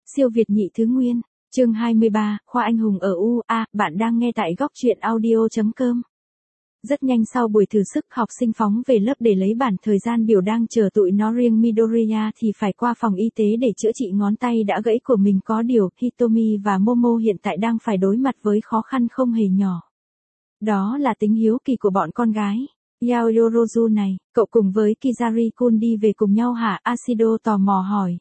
Siêu Việt nhị thứ nguyên, chương 23, khoa anh hùng ở UA, bạn đang nghe tại góc truyện audio.com. Rất nhanh sau buổi thử sức, học sinh phóng về lớp để lấy bản thời gian biểu đang chờ tụi nó. Riêng Midoriya thì phải qua phòng y tế để chữa trị ngón tay đã gãy của mình. Có điều, Hitomi và Momo hiện tại đang phải đối mặt với khó khăn không hề nhỏ. Đó là tính hiếu kỳ của bọn con gái. Yaoyorozu này, cậu cùng với Kizari-kun đi về cùng nhau hả? Ashido tò mò hỏi.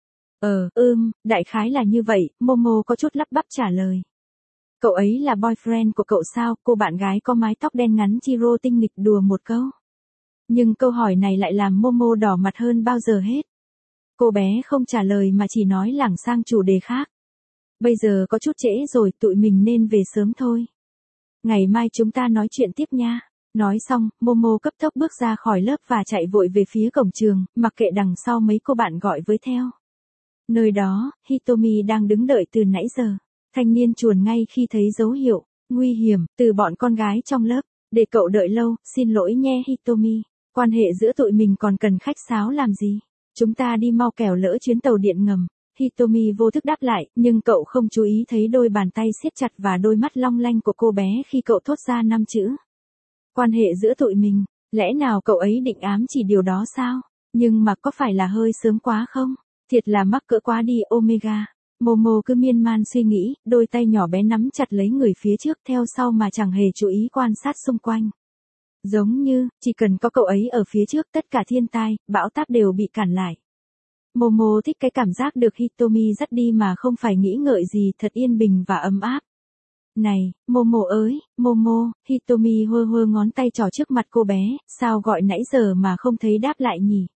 Đại khái là như vậy, Momo có chút lắp bắp trả lời. Cậu ấy là boyfriend của cậu sao? Cô bạn gái có mái tóc đen ngắn Chiro tinh nghịch đùa một câu. Nhưng câu hỏi này lại làm Momo đỏ mặt hơn bao giờ hết. Cô bé không trả lời mà chỉ nói lảng sang chủ đề khác. Bây giờ có chút trễ rồi, tụi mình nên về sớm thôi. Ngày mai chúng ta nói chuyện tiếp nha. Nói xong, Momo cấp tốc bước ra khỏi lớp và chạy vội về phía cổng trường, mặc kệ đằng sau mấy cô bạn gọi với theo. Nơi đó, Hitomi đang đứng đợi từ nãy giờ. Thanh niên chuồn ngay khi thấy dấu hiệu nguy hiểm từ bọn con gái trong lớp. Để cậu đợi lâu, xin lỗi nhé Hitomi. Quan hệ giữa tụi mình còn cần khách sáo làm gì? Chúng ta đi mau kẻo lỡ chuyến tàu điện ngầm. Hitomi vô thức đáp lại, nhưng cậu không chú ý thấy đôi bàn tay siết chặt và đôi mắt long lanh của cô bé khi cậu thốt ra 5 chữ. Quan hệ giữa tụi mình, lẽ nào cậu ấy định ám chỉ điều đó sao? Nhưng mà có phải là hơi sớm quá không? Thiệt là mắc cỡ quá đi Omega. Momo cứ miên man suy nghĩ, đôi tay nhỏ bé nắm chặt lấy người phía trước theo sau mà chẳng hề chú ý quan sát xung quanh. Giống như, chỉ cần có cậu ấy ở phía trước tất cả thiên tai, bão táp đều bị cản lại. Momo thích cái cảm giác được Hitomi dắt đi mà không phải nghĩ ngợi gì, thật yên bình và ấm áp. Này, Momo ơi, Momo, Hitomi hơ hơ ngón tay trỏ trước mặt cô bé, sao gọi nãy giờ mà không thấy đáp lại nhỉ?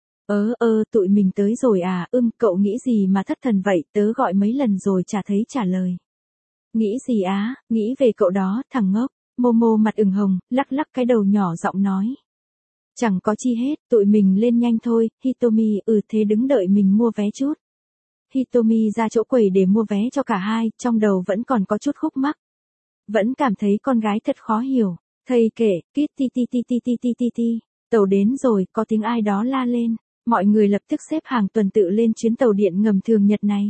Tụi mình tới rồi à? Cậu nghĩ gì mà thất thần vậy? Tớ gọi mấy lần rồi chả thấy trả lời. Nghĩ gì á? Nghĩ về cậu đó, thằng ngốc. Momo mặt ửng hồng, lắc lắc cái đầu nhỏ giọng nói. Chẳng có chi hết, tụi mình lên nhanh thôi. Hitomi, thế đứng đợi mình mua vé chút. Hitomi ra chỗ quầy để mua vé cho cả hai, trong đầu vẫn còn có chút khúc mắc. Vẫn cảm thấy con gái thật khó hiểu. Thầy kể, kít ti ti ti ti ti ti ti ti. Tàu đến rồi, có tiếng ai đó la lên. Mọi người lập tức xếp hàng tuần tự lên chuyến tàu điện ngầm thường nhật này.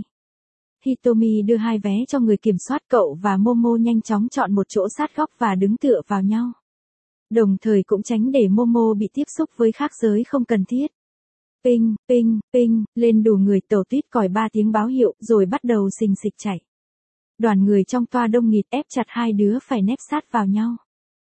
Hitomi đưa hai vé cho người kiểm soát, cậu và Momo nhanh chóng chọn một chỗ sát góc và đứng tựa vào nhau. Đồng thời cũng tránh để Momo bị tiếp xúc với khác giới không cần thiết. Ping, ping, ping, lên đủ người, tàu tít còi 3 tiếng báo hiệu rồi bắt đầu xình xịch chạy. Đoàn người trong toa đông nghịt ép chặt hai đứa phải nép sát vào nhau.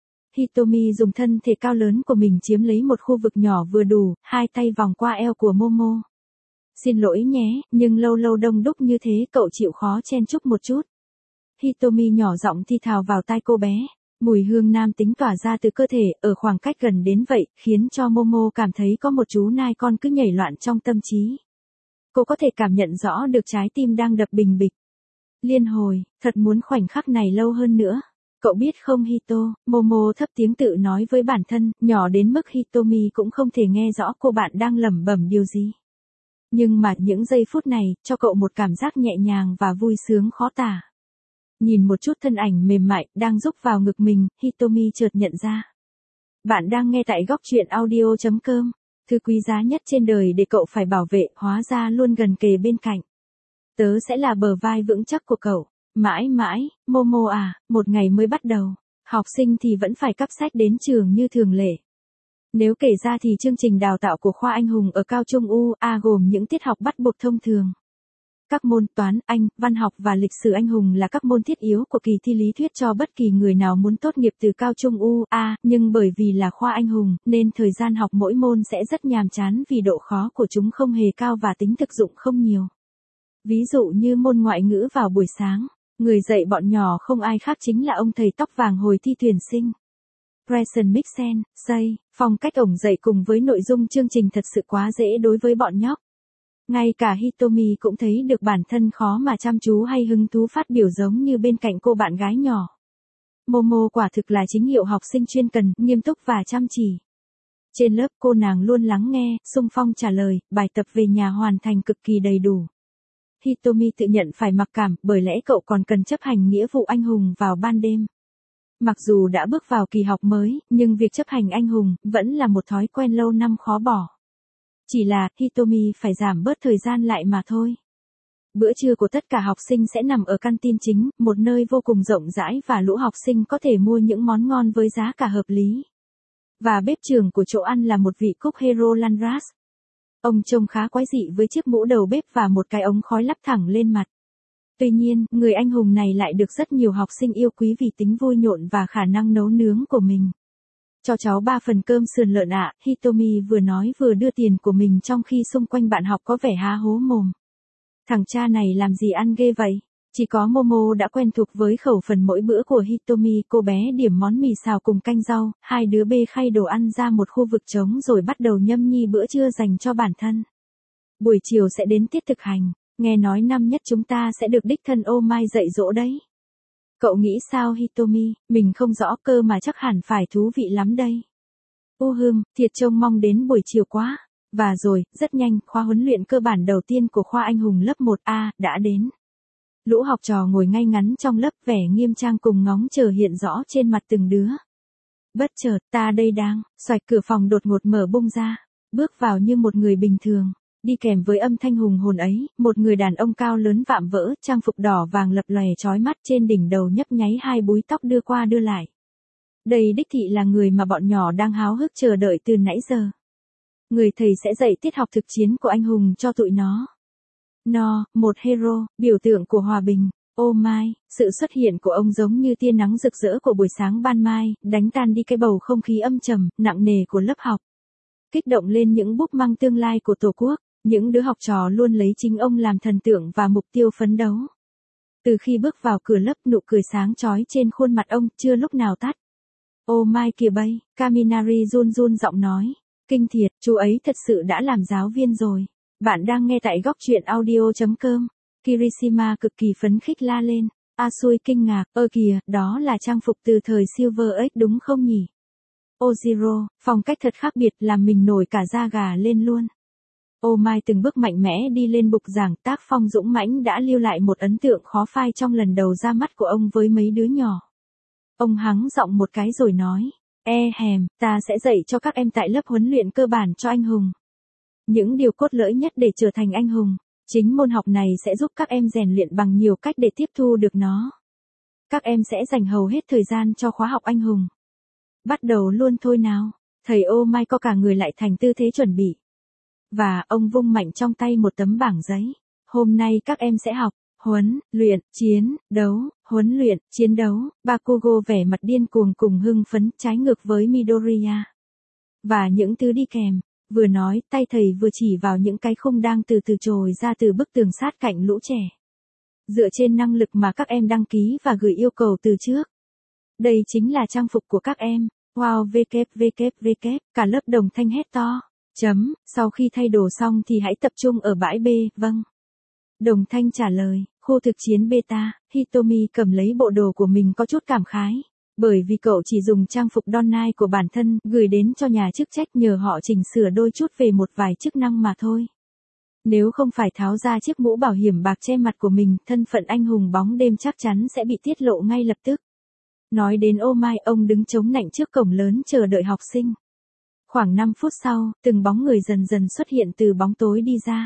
Hitomi dùng thân thể cao lớn của mình chiếm lấy một khu vực nhỏ vừa đủ, hai tay vòng qua eo của Momo. Xin lỗi nhé, nhưng lâu lâu đông đúc như thế cậu chịu khó chen chúc một chút. Hitomi nhỏ giọng thi thào vào tai cô bé. Mùi hương nam tính tỏa ra từ cơ thể ở khoảng cách gần đến vậy, khiến cho Momo cảm thấy có một chú nai con cứ nhảy loạn trong tâm trí. Cô có thể cảm nhận rõ được trái tim đang đập bình bịch. Liên hồi, thật muốn khoảnh khắc này lâu hơn nữa. Cậu biết không Hito, Momo thấp tiếng tự nói với bản thân, nhỏ đến mức Hitomi cũng không thể nghe rõ cô bạn đang lẩm bẩm điều gì. Nhưng mà những giây phút này, cho cậu một cảm giác nhẹ nhàng và vui sướng khó tả. Nhìn một chút thân ảnh mềm mại, đang rúc vào ngực mình, Hitomi chợt nhận ra. Bạn đang nghe tại góc truyện audio.com, thứ quý giá nhất trên đời để cậu phải bảo vệ, hóa ra luôn gần kề bên cạnh. Tớ sẽ là bờ vai vững chắc của cậu. Mãi mãi, Momo à, một ngày mới bắt đầu. Học sinh thì vẫn phải cắp sách đến trường như thường lệ. Nếu kể ra thì chương trình đào tạo của khoa anh hùng ở cao trung UA gồm những tiết học bắt buộc thông thường. Các môn toán, Anh, văn học và lịch sử anh hùng là các môn thiết yếu của kỳ thi lý thuyết cho bất kỳ người nào muốn tốt nghiệp từ cao trung UA, nhưng bởi vì là khoa anh hùng, nên thời gian học mỗi môn sẽ rất nhàm chán vì độ khó của chúng không hề cao và tính thực dụng không nhiều. Ví dụ như môn ngoại ngữ vào buổi sáng. Người dạy bọn nhỏ không ai khác chính là ông thầy tóc vàng hồi thi tuyển sinh. Preston Mixen, say, phong cách ổng dạy cùng với nội dung chương trình thật sự quá dễ đối với bọn nhóc. Ngay cả Hitomi cũng thấy được bản thân khó mà chăm chú hay hứng thú phát biểu giống như bên cạnh cô bạn gái nhỏ. Momo quả thực là chính hiệu học sinh chuyên cần, nghiêm túc và chăm chỉ. Trên lớp cô nàng luôn lắng nghe, xung phong trả lời, bài tập về nhà hoàn thành cực kỳ đầy đủ. Hitomi tự nhận phải mặc cảm, bởi lẽ cậu còn cần chấp hành nghĩa vụ anh hùng vào ban đêm. Mặc dù đã bước vào kỳ học mới, nhưng việc chấp hành anh hùng vẫn là một thói quen lâu năm khó bỏ. Chỉ là Hitomi phải giảm bớt thời gian lại mà thôi. Bữa trưa của tất cả học sinh sẽ nằm ở canteen chính, một nơi vô cùng rộng rãi và lũ học sinh có thể mua những món ngon với giá cả hợp lý. Và bếp trưởng của chỗ ăn là một vị cook hero Landras. Ông trông khá quái dị với chiếc mũ đầu bếp và một cái ống khói lắp thẳng lên mặt. Tuy nhiên, người anh hùng này lại được rất nhiều học sinh yêu quý vì tính vui nhộn và khả năng nấu nướng của mình. Cho cháu 3 phần cơm sườn lợn ạ, Hitomi vừa nói vừa đưa tiền của mình trong khi xung quanh bạn học có vẻ há hố mồm. Thằng cha này làm gì ăn ghê vậy? Chỉ có Momo đã quen thuộc với khẩu phần mỗi bữa của Hitomi, cô bé điểm món mì xào cùng canh rau, hai đứa bê khay đồ ăn ra một khu vực trống rồi bắt đầu nhâm nhi bữa trưa dành cho bản thân. Buổi chiều sẽ đến tiết thực hành, nghe nói năm nhất chúng ta sẽ được đích thân Oh My dạy dỗ đấy. Cậu nghĩ sao Hitomi, mình không rõ cơ mà chắc hẳn phải thú vị lắm đây. Thiệt trông mong đến buổi chiều quá. Và rồi, rất nhanh, khóa huấn luyện cơ bản đầu tiên của khoa anh hùng lớp 1A đã đến. Lũ học trò ngồi ngay ngắn trong lớp, vẻ nghiêm trang cùng ngóng chờ hiện rõ trên mặt từng đứa. Bất chợt, ta đây đang, xoạch cửa phòng đột ngột mở bung ra, bước vào như một người bình thường. Đi kèm với âm thanh hùng hồn ấy, một người đàn ông cao lớn vạm vỡ, trang phục đỏ vàng lập lòe chói mắt, trên đỉnh đầu nhấp nháy hai búi tóc đưa qua đưa lại. Đây đích thị là người mà bọn nhỏ đang háo hức chờ đợi từ nãy giờ. Người thầy sẽ dạy tiết học thực chiến của anh hùng cho tụi nó. Một hero, biểu tượng của hòa bình. Oh my, sự xuất hiện của ông giống như tia nắng rực rỡ của buổi sáng ban mai, đánh tan đi cái bầu không khí âm trầm, nặng nề của lớp học. Kích động lên những búp măng tương lai của Tổ quốc, những đứa học trò luôn lấy chính ông làm thần tượng và mục tiêu phấn đấu. Từ khi bước vào cửa lớp, nụ cười sáng chói trên khuôn mặt ông chưa lúc nào tắt. Oh my kìa bay, Kaminari run run giọng nói. Kinh thiệt, chú ấy thật sự đã làm giáo viên rồi. Bạn đang nghe tại góc truyện audio.com. Kirishima cực kỳ phấn khích la lên. Asui kinh ngạc, kìa, đó là trang phục từ thời Silver Age đúng không nhỉ? Ojiro, phong cách thật khác biệt làm mình nổi cả da gà lên luôn. Oh my từng bước mạnh mẽ đi lên bục giảng, tác phong dũng mãnh đã lưu lại một ấn tượng khó phai trong lần đầu ra mắt của ông với mấy đứa nhỏ. Ông hắng giọng một cái rồi nói. Ta sẽ dạy cho các em tại lớp huấn luyện cơ bản cho anh hùng. Những điều cốt lõi nhất để trở thành anh hùng. Chính môn học này sẽ giúp các em rèn luyện bằng nhiều cách để tiếp thu được nó. Các em sẽ dành hầu hết thời gian cho khóa học anh hùng. Bắt đầu luôn thôi nào. Thầy Oh my co cả người lại thành tư thế chuẩn bị. Và ông vung mạnh trong tay một tấm bảng giấy. Hôm nay các em sẽ học. Huấn luyện, chiến đấu, huấn luyện, chiến đấu. Bakugo vẻ mặt điên cuồng cùng hưng phấn, trái ngược với Midoriya. Và những thứ đi kèm. Vừa nói, tay thầy vừa chỉ vào những cái khung đang từ từ trồi ra từ bức tường sát cạnh lũ trẻ. Dựa trên năng lực mà các em đăng ký và gửi yêu cầu từ trước. Đây chính là trang phục của các em. Wow www, cả lớp đồng thanh hét to. Sau khi thay đồ xong thì hãy tập trung ở bãi B, vâng. Đồng thanh trả lời, khu thực chiến beta, Hitomi cầm lấy bộ đồ của mình có chút cảm khái. Bởi vì cậu chỉ dùng trang phục Donai của bản thân, gửi đến cho nhà chức trách nhờ họ chỉnh sửa đôi chút về một vài chức năng mà thôi. Nếu không phải tháo ra chiếc mũ bảo hiểm bạc che mặt của mình, thân phận anh hùng bóng đêm chắc chắn sẽ bị tiết lộ ngay lập tức. Nói đến Oh my, ông đứng chống nạnh trước cổng lớn chờ đợi học sinh. Khoảng 5 phút sau, từng bóng người dần dần xuất hiện từ bóng tối đi ra.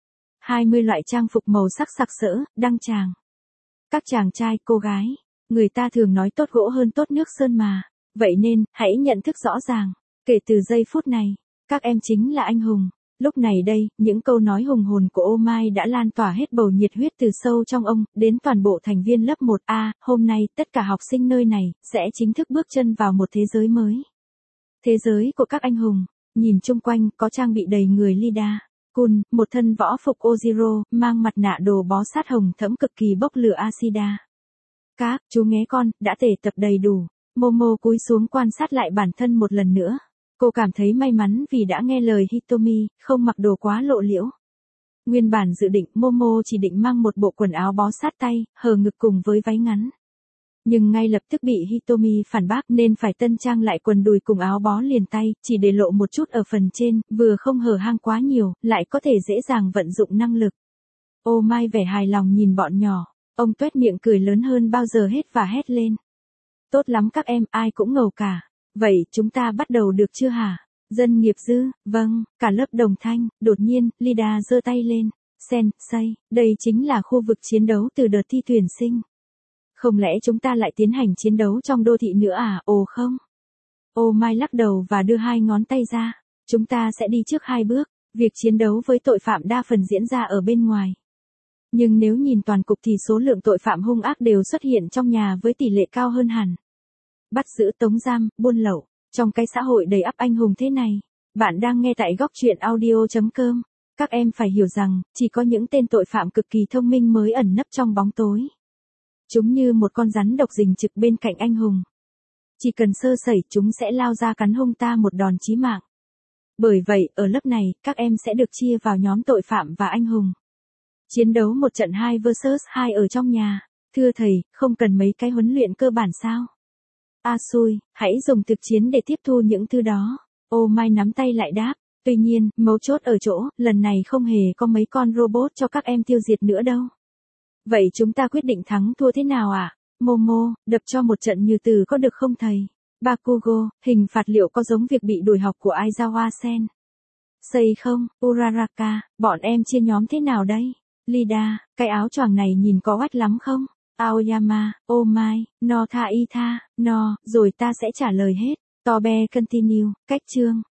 20 loại trang phục màu sắc sặc sỡ, đăng tràng. Các chàng trai, cô gái. Người ta thường nói tốt gỗ hơn tốt nước sơn mà. Vậy nên, hãy nhận thức rõ ràng. Kể từ giây phút này, các em chính là anh hùng. Lúc này đây, những câu nói hùng hồn của Oh my đã lan tỏa hết bầu nhiệt huyết từ sâu trong ông, đến toàn bộ thành viên lớp 1A. Hôm nay, tất cả học sinh nơi này, sẽ chính thức bước chân vào một thế giới mới. Thế giới của các anh hùng. Nhìn chung quanh, có trang bị đầy người Lida. Kun, một thân võ phục Ojiro, mang mặt nạ đồ bó sát hồng thẫm cực kỳ bốc lửa Ashida. Các, chú nghe con, đã tề tập đầy đủ. Momo cúi xuống quan sát lại bản thân một lần nữa. Cô cảm thấy may mắn vì đã nghe lời Hitomi, không mặc đồ quá lộ liễu. Nguyên bản dự định Momo chỉ định mang một bộ quần áo bó sát tay, hở ngực cùng với váy ngắn. Nhưng ngay lập tức bị Hitomi phản bác nên phải tân trang lại quần đùi cùng áo bó liền tay, chỉ để lộ một chút ở phần trên, vừa không hở hang quá nhiều, lại có thể dễ dàng vận dụng năng lực. Oh my vẻ hài lòng nhìn bọn nhỏ, ông tuét miệng cười lớn hơn bao giờ hết và hét lên. Tốt lắm các em, ai cũng ngầu cả. Vậy chúng ta bắt đầu được chưa hả? Dân nghiệp dư, vâng, cả lớp đồng thanh, đột nhiên, Lida giơ tay lên. Sensei, đây chính là khu vực chiến đấu từ đợt thi tuyển sinh. Không lẽ chúng ta lại tiến hành chiến đấu trong đô thị nữa à? Ồ không. Oh My lắc đầu và đưa 2 ngón tay ra. Chúng ta sẽ đi trước 2 bước. Việc chiến đấu với tội phạm đa phần diễn ra ở bên ngoài. Nhưng nếu nhìn toàn cục thì số lượng tội phạm hung ác đều xuất hiện trong nhà với tỷ lệ cao hơn hẳn. Bắt giữ, tống giam, buôn lậu. Trong cái xã hội đầy ắp anh hùng thế này, bạn đang nghe tại góc truyện audio.com. Các em phải hiểu rằng, chỉ có những tên tội phạm cực kỳ thông minh mới ẩn nấp trong bóng tối. Chúng như một con rắn độc rình trực bên cạnh anh hùng. Chỉ cần sơ sẩy chúng sẽ lao ra cắn hung ta một đòn chí mạng. Bởi vậy, ở lớp này, các em sẽ được chia vào nhóm tội phạm và anh hùng. Chiến đấu một trận 2 vs 2 ở trong nhà. Thưa thầy, không cần mấy cái huấn luyện cơ bản sao? Xui, hãy dùng thực chiến để tiếp thu những thứ đó. Oh My nắm tay lại đáp. Tuy nhiên, mấu chốt ở chỗ, lần này không hề có mấy con robot cho các em tiêu diệt nữa đâu. Vậy chúng ta quyết định thắng thua thế nào à? Momo, đập cho một trận như từ có được không thầy? Bakugo, hình phạt liệu có giống việc bị đuổi học của Aizawa Sen? Sei không? Uraraka, bọn em chia nhóm thế nào đây? Lida, cái áo choàng này nhìn có oách lắm không? Aoyama, Oh My, no tha y tha, no, rồi ta sẽ trả lời hết. Tobe continue, cách chương.